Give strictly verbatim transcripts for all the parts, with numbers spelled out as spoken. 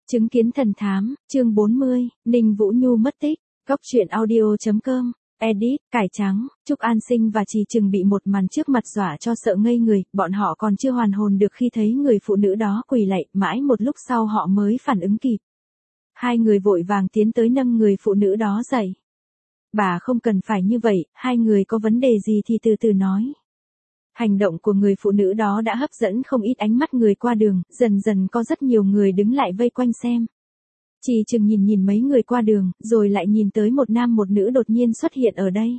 Chứng kiến thần thám, chương bốn mươi, Ninh Vũ Nhu mất tích, góc truyện audio chấm com, edit, cải trắng, Trúc An Sinh và Trì Trừng bị một màn trước mặt dọa cho sợ ngây người, bọn họ còn chưa hoàn hồn được khi thấy người phụ nữ đó quỳ lạy, mãi một lúc sau họ mới phản ứng kịp. Hai người vội vàng tiến tới nâng người phụ nữ đó dậy. Bà không cần phải như vậy, hai người có vấn đề gì thì từ từ nói. Hành động của người phụ nữ đó đã hấp dẫn không ít ánh mắt người qua đường, dần dần có rất nhiều người đứng lại vây quanh xem. Trì Trừng nhìn nhìn mấy người qua đường, rồi lại nhìn tới một nam một nữ đột nhiên xuất hiện ở đây.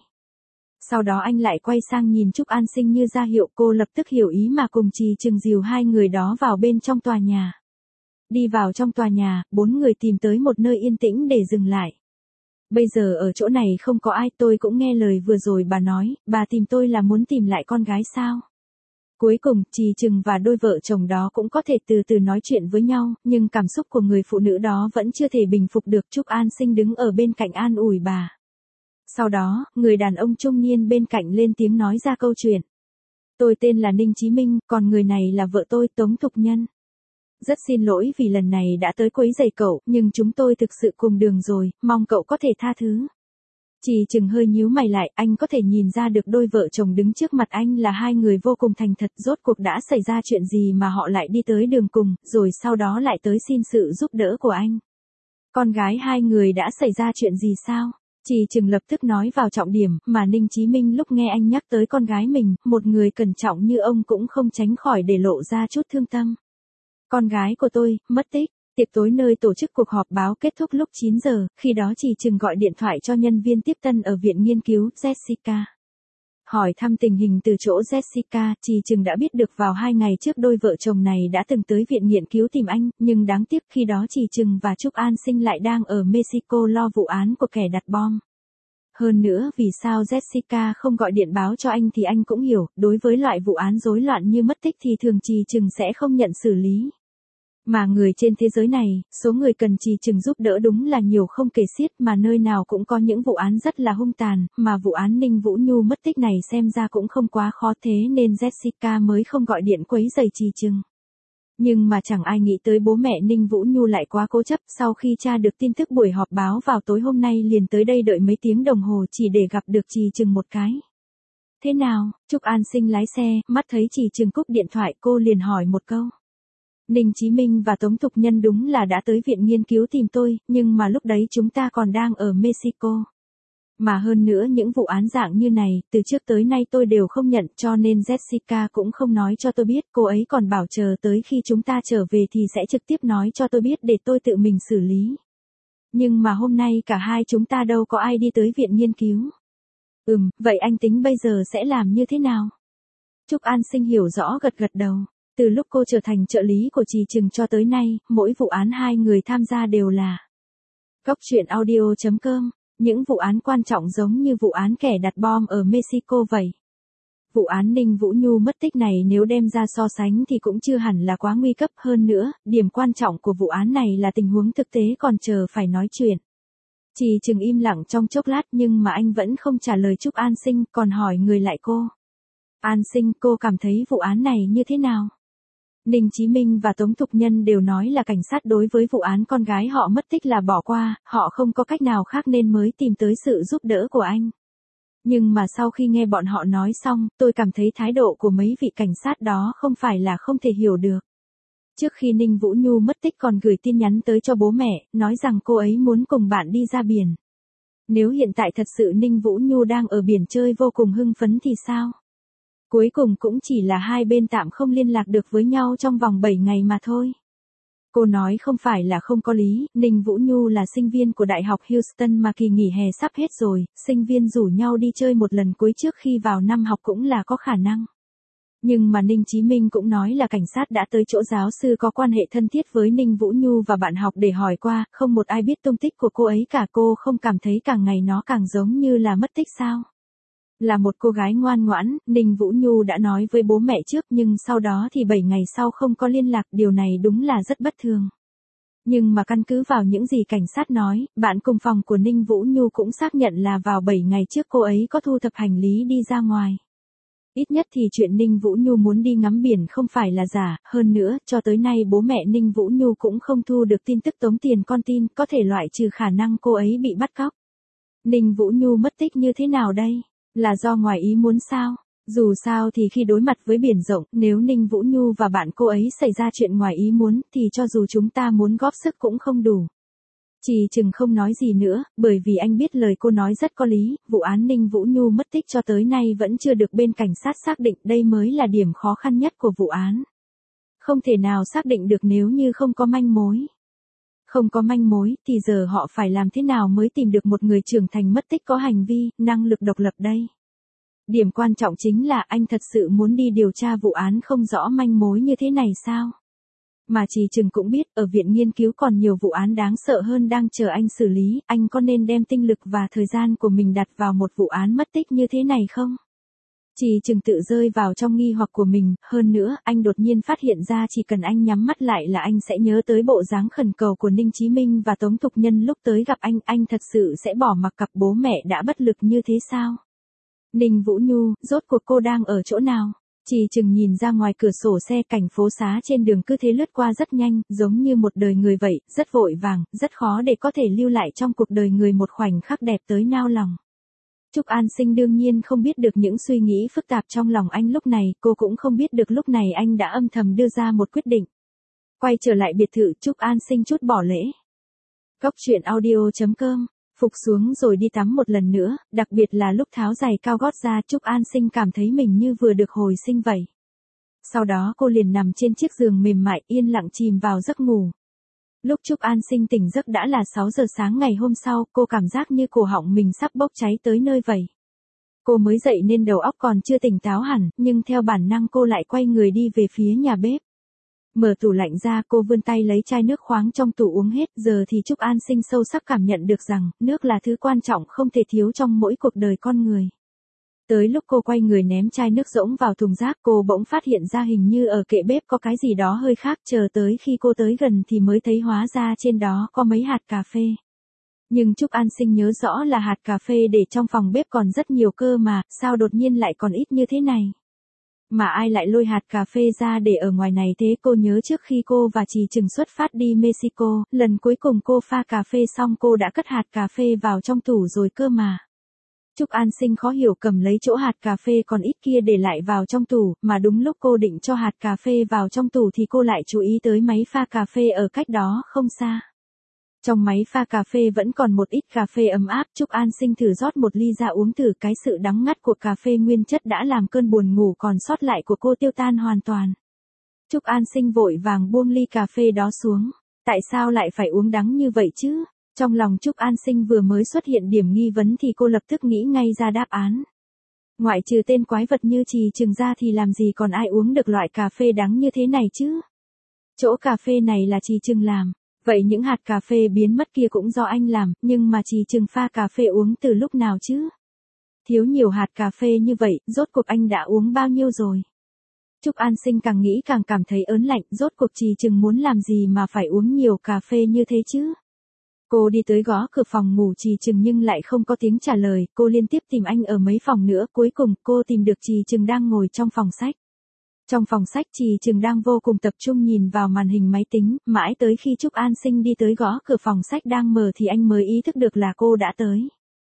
Sau đó anh lại quay sang nhìn Trúc An Sinh như ra hiệu, cô lập tức hiểu ý mà cùng Trì Trừng dìu hai người đó vào bên trong tòa nhà. Đi vào trong tòa nhà, bốn người tìm tới một nơi yên tĩnh để dừng lại. Bây giờ ở chỗ này không có ai, tôi cũng nghe lời vừa rồi bà nói, bà tìm tôi là muốn tìm lại con gái sao? Cuối cùng, Trì Trừng và đôi vợ chồng đó cũng có thể từ từ nói chuyện với nhau, nhưng cảm xúc của người phụ nữ đó vẫn chưa thể bình phục được. Trúc An Sinh đứng ở bên cạnh an ủi bà. Sau đó, người đàn ông trung niên bên cạnh lên tiếng nói ra câu chuyện. Tôi tên là Ninh Chí Minh, còn người này là vợ tôi, Tống Thục Nhân. Rất xin lỗi vì lần này đã tới quấy rầy cậu, nhưng chúng tôi thực sự cùng đường rồi, mong cậu có thể tha thứ. Trì Trừng hơi nhíu mày lại, anh có thể nhìn ra được đôi vợ chồng đứng trước mặt anh là hai người vô cùng thành thật. Rốt cuộc đã xảy ra chuyện gì mà họ lại đi tới đường cùng, rồi sau đó lại tới xin sự giúp đỡ của anh. Con gái hai người đã xảy ra chuyện gì sao? Trì Trừng lập tức nói vào trọng điểm, mà Ninh Chí Minh lúc nghe anh nhắc tới con gái mình, một người cẩn trọng như ông cũng không tránh khỏi để lộ ra chút thương tâm. Con gái của tôi, mất tích. Tiệc tối nơi tổ chức cuộc họp báo kết thúc lúc chín giờ, khi đó Trì Trừng gọi điện thoại cho nhân viên tiếp tân ở viện nghiên cứu, Jessica. Hỏi thăm tình hình từ chỗ Jessica, Trì Trừng đã biết được vào hai ngày trước đôi vợ chồng này đã từng tới viện nghiên cứu tìm anh, nhưng đáng tiếc khi đó Trì Trừng và Trúc An Sinh lại đang ở Mexico lo vụ án của kẻ đặt bom. Hơn nữa, vì sao Jessica không gọi điện báo cho anh thì anh cũng hiểu, đối với loại vụ án rối loạn như mất tích thì thường Trì Trừng sẽ không nhận xử lý. Mà người trên thế giới này, số người cần Trì Trừng giúp đỡ đúng là nhiều không kể xiết, mà nơi nào cũng có những vụ án rất là hung tàn, mà vụ án Ninh Vũ Nhu mất tích này xem ra cũng không quá khó, thế nên Jessica mới không gọi điện quấy rầy Trì Trừng. Nhưng mà chẳng ai nghĩ tới bố mẹ Ninh Vũ Nhu lại quá cố chấp, sau khi tra được tin tức buổi họp báo vào tối hôm nay liền tới đây đợi mấy tiếng đồng hồ chỉ để gặp được Trì Trừng một cái. Thế nào? Trúc An Sinh lái xe, mắt thấy Trì Trừng cúp điện thoại, cô liền hỏi một câu. Ninh Chí Minh và Tống Thục Nhân đúng là đã tới viện nghiên cứu tìm tôi, nhưng mà lúc đấy chúng ta còn đang ở Mexico. Mà hơn nữa những vụ án dạng như này, từ trước tới nay tôi đều không nhận, cho nên Jessica cũng không nói cho tôi biết, cô ấy còn bảo chờ tới khi chúng ta trở về thì sẽ trực tiếp nói cho tôi biết để tôi tự mình xử lý. Nhưng mà hôm nay cả hai chúng ta đâu có ai đi tới viện nghiên cứu. Ừm, vậy anh tính bây giờ sẽ làm như thế nào? Trúc An Sinh hiểu rõ gật gật đầu. Từ lúc cô trở thành trợ lý của Trì Trừng cho tới nay, mỗi vụ án hai người tham gia đều là góc truyện audio chấm com, những vụ án quan trọng giống như vụ án kẻ đặt bom ở Mexico vậy. Vụ án Ninh Vũ Nhu mất tích này nếu đem ra so sánh thì cũng chưa hẳn là quá nguy cấp, hơn nữa, điểm quan trọng của vụ án này là tình huống thực tế còn chờ phải nói chuyện. Trì Trừng im lặng trong chốc lát nhưng mà anh vẫn không trả lời Trúc An Sinh, còn hỏi người lại cô. An Sinh, cô cảm thấy vụ án này như thế nào? Ninh Chí Minh và Tống Thục Nhân đều nói là cảnh sát đối với vụ án con gái họ mất tích là bỏ qua, họ không có cách nào khác nên mới tìm tới sự giúp đỡ của anh. Nhưng mà sau khi nghe bọn họ nói xong, tôi cảm thấy thái độ của mấy vị cảnh sát đó không phải là không thể hiểu được. Trước khi Ninh Vũ Nhu mất tích còn gửi tin nhắn tới cho bố mẹ, nói rằng cô ấy muốn cùng bạn đi ra biển. Nếu hiện tại thật sự Ninh Vũ Nhu đang ở biển chơi vô cùng hưng phấn thì sao? Cuối cùng cũng chỉ là hai bên tạm không liên lạc được với nhau trong vòng bảy ngày mà thôi. Cô nói không phải là không có lý, Ninh Vũ Nhu là sinh viên của Đại học Houston mà kỳ nghỉ hè sắp hết rồi, sinh viên rủ nhau đi chơi một lần cuối trước khi vào năm học cũng là có khả năng. Nhưng mà Ninh Chí Minh cũng nói là cảnh sát đã tới chỗ giáo sư có quan hệ thân thiết với Ninh Vũ Nhu và bạn học để hỏi qua, không một ai biết tung tích của cô ấy cả. Cô không cảm thấy càng ngày nó càng giống như là mất tích sao? Là một cô gái ngoan ngoãn, Ninh Vũ Nhu đã nói với bố mẹ trước nhưng sau đó thì bảy ngày sau không có liên lạc, điều này đúng là rất bất thường. Nhưng mà căn cứ vào những gì cảnh sát nói, bạn cùng phòng của Ninh Vũ Nhu cũng xác nhận là vào bảy ngày trước cô ấy có thu thập hành lý đi ra ngoài. Ít nhất thì chuyện Ninh Vũ Nhu muốn đi ngắm biển không phải là giả, hơn nữa, cho tới nay bố mẹ Ninh Vũ Nhu cũng không thu được tin tức tống tiền con tin, có thể loại trừ khả năng cô ấy bị bắt cóc. Ninh Vũ Nhu mất tích như thế nào đây? Là do ngoài ý muốn sao? Dù sao thì khi đối mặt với biển rộng, nếu Ninh Vũ Nhu và bạn cô ấy xảy ra chuyện ngoài ý muốn, thì cho dù chúng ta muốn góp sức cũng không đủ. Trì Trừng không nói gì nữa, bởi vì anh biết lời cô nói rất có lý, vụ án Ninh Vũ Nhu mất tích cho tới nay vẫn chưa được bên cảnh sát xác định, đây mới là điểm khó khăn nhất của vụ án. Không thể nào xác định được nếu như không có manh mối. Không có manh mối, thì giờ họ phải làm thế nào mới tìm được một người trưởng thành mất tích có hành vi, năng lực độc lập đây? Điểm quan trọng chính là anh thật sự muốn đi điều tra vụ án không rõ manh mối như thế này sao? Mà Trì Trừng cũng biết, ở viện nghiên cứu còn nhiều vụ án đáng sợ hơn đang chờ anh xử lý, anh có nên đem tinh lực và thời gian của mình đặt vào một vụ án mất tích như thế này không? Trì Trừng tự rơi vào trong nghi hoặc của mình, hơn nữa, anh đột nhiên phát hiện ra chỉ cần anh nhắm mắt lại là anh sẽ nhớ tới bộ dáng khẩn cầu của Ninh Chí Minh và Tống Thục Nhân lúc tới gặp anh, anh thật sự sẽ bỏ mặc cặp bố mẹ đã bất lực như thế sao? Ninh Vũ Nhu, rốt cuộc cô đang ở chỗ nào? Trì Trừng nhìn ra ngoài cửa sổ xe, cảnh phố xá trên đường cứ thế lướt qua rất nhanh, giống như một đời người vậy, rất vội vàng, rất khó để có thể lưu lại trong cuộc đời người một khoảnh khắc đẹp tới nao lòng. Trúc An Sinh đương nhiên không biết được những suy nghĩ phức tạp trong lòng anh lúc này, cô cũng không biết được lúc này anh đã âm thầm đưa ra một quyết định. Quay trở lại biệt thự, Trúc An Sinh chút bỏ lễ. Cốc truyện audio chấm com Phục xuống rồi đi tắm một lần nữa, đặc biệt là lúc tháo giày cao gót ra, Trúc An Sinh cảm thấy mình như vừa được hồi sinh vậy. Sau đó cô liền nằm trên chiếc giường mềm mại yên lặng chìm vào giấc ngủ. Lúc Trúc An Sinh tỉnh giấc đã là sáu giờ sáng ngày hôm sau, cô cảm giác như cổ họng mình sắp bốc cháy tới nơi vậy. Cô mới dậy nên đầu óc còn chưa tỉnh táo hẳn, nhưng theo bản năng cô lại quay người đi về phía nhà bếp. Mở tủ lạnh ra, cô vươn tay lấy chai nước khoáng trong tủ uống hết, giờ thì Trúc An Sinh sâu sắc cảm nhận được rằng, nước là thứ quan trọng không thể thiếu trong mỗi cuộc đời con người. Tới lúc cô quay người ném chai nước rỗng vào thùng rác, cô bỗng phát hiện ra hình như ở kệ bếp có cái gì đó hơi khác, chờ tới khi cô tới gần thì mới thấy hóa ra trên đó có mấy hạt cà phê. Nhưng Trúc An Sinh nhớ rõ là hạt cà phê để trong phòng bếp còn rất nhiều cơ mà, sao đột nhiên lại còn ít như thế này? Mà ai lại lôi hạt cà phê ra để ở ngoài này thế? Cô nhớ trước khi cô và Trì Trừng xuất phát đi Mexico, lần cuối cùng cô pha cà phê xong cô đã cất hạt cà phê vào trong tủ rồi cơ mà. Trúc An Sinh khó hiểu cầm lấy chỗ hạt cà phê còn ít kia để lại vào trong tủ, mà đúng lúc cô định cho hạt cà phê vào trong tủ thì cô lại chú ý tới máy pha cà phê ở cách đó không xa. Trong máy pha cà phê vẫn còn một ít cà phê ấm áp, Trúc An Sinh thử rót một ly ra uống thử, cái sự đắng ngắt của cà phê nguyên chất đã làm cơn buồn ngủ còn sót lại của cô tiêu tan hoàn toàn. Trúc An Sinh vội vàng buông ly cà phê đó xuống. Tại sao lại phải uống đắng như vậy chứ? Trong lòng Trúc An Sinh vừa mới xuất hiện điểm nghi vấn thì cô lập tức nghĩ ngay ra đáp án. Ngoại trừ tên quái vật như Trì Trừng ra thì làm gì còn ai uống được loại cà phê đắng như thế này chứ? Chỗ cà phê này là Trì Trừng làm. Vậy những hạt cà phê biến mất kia cũng do anh làm, nhưng mà Trì Trừng pha cà phê uống từ lúc nào chứ? Thiếu nhiều hạt cà phê như vậy, rốt cuộc anh đã uống bao nhiêu rồi? Trúc An Sinh càng nghĩ càng cảm thấy ớn lạnh, rốt cuộc Trì Trừng muốn làm gì mà phải uống nhiều cà phê như thế chứ? Cô đi tới gõ cửa phòng ngủ Trì Trừng nhưng lại không có tiếng trả lời, cô liên tiếp tìm anh ở mấy phòng nữa, cuối cùng cô tìm được Trì Trừng đang ngồi trong phòng sách. Trong phòng sách Trì Trừng đang vô cùng tập trung nhìn vào màn hình máy tính, mãi tới khi Trúc An Sinh đi tới gõ cửa phòng sách đang mở thì anh mới ý thức được là cô đã tới.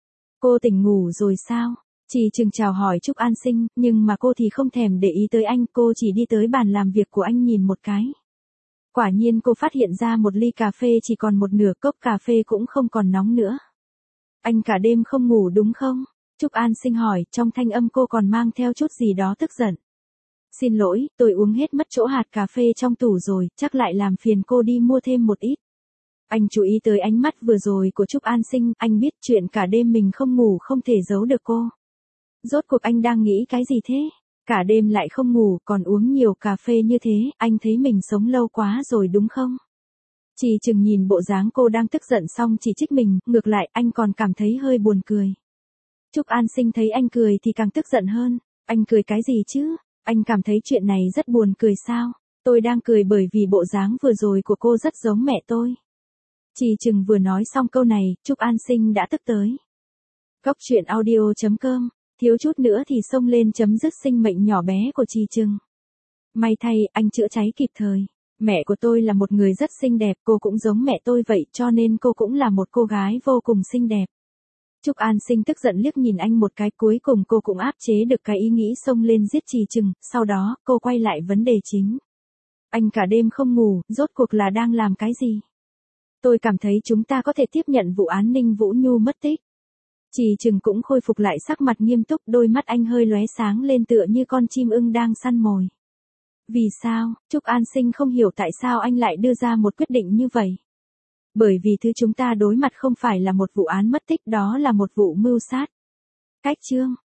Cô tỉnh ngủ rồi sao? Trì Trừng chào hỏi Trúc An Sinh, nhưng mà cô thì không thèm để ý tới anh, cô chỉ đi tới bàn làm việc của anh nhìn một cái. Quả nhiên cô phát hiện ra một ly cà phê chỉ còn một nửa, cốc cà phê cũng không còn nóng nữa. Anh cả đêm không ngủ đúng không? Trúc An Sinh hỏi, trong thanh âm cô còn mang theo chút gì đó tức giận. Xin lỗi, tôi uống hết mất chỗ hạt cà phê trong tủ rồi, chắc lại làm phiền cô đi mua thêm một ít. Anh chú ý tới ánh mắt vừa rồi của Trúc An Sinh, anh biết chuyện cả đêm mình không ngủ không thể giấu được cô. Rốt cuộc anh đang nghĩ cái gì thế? Cả đêm lại không ngủ, còn uống nhiều cà phê như thế, anh thấy mình sống lâu quá rồi đúng không? Trì Trừng nhìn bộ dáng cô đang tức giận xong chỉ trích mình, ngược lại anh còn cảm thấy hơi buồn cười. Trúc An Sinh thấy anh cười thì càng tức giận hơn. Anh cười cái gì chứ? Anh cảm thấy chuyện này rất buồn cười sao? Tôi đang cười bởi vì bộ dáng vừa rồi của cô rất giống mẹ tôi. Trì Trừng vừa nói xong câu này, Trúc An Sinh đã tức tới. Cốc truyện audio chấm com thiếu chút nữa thì xông lên chấm dứt sinh mệnh nhỏ bé của Trì Trừng. May thay, anh chữa cháy kịp thời. Mẹ của tôi là một người rất xinh đẹp, cô cũng giống mẹ tôi vậy, cho nên cô cũng là một cô gái vô cùng xinh đẹp. Trúc An Sinh tức giận liếc nhìn anh một cái, cuối cùng cô cũng áp chế được cái ý nghĩ xông lên giết Trì Trừng, sau đó, cô quay lại vấn đề chính. Anh cả đêm không ngủ, rốt cuộc là đang làm cái gì? Tôi cảm thấy chúng ta có thể tiếp nhận vụ án Ninh Vũ Nhu mất tích. Trì Trừng cũng khôi phục lại sắc mặt nghiêm túc, đôi mắt anh hơi lóe sáng lên tựa như con chim ưng đang săn mồi. Vì sao? Trúc An Sinh không hiểu tại sao anh lại đưa ra một quyết định như vậy. Bởi vì thứ chúng ta đối mặt không phải là một vụ án mất tích, đó là một vụ mưu sát. Cách chương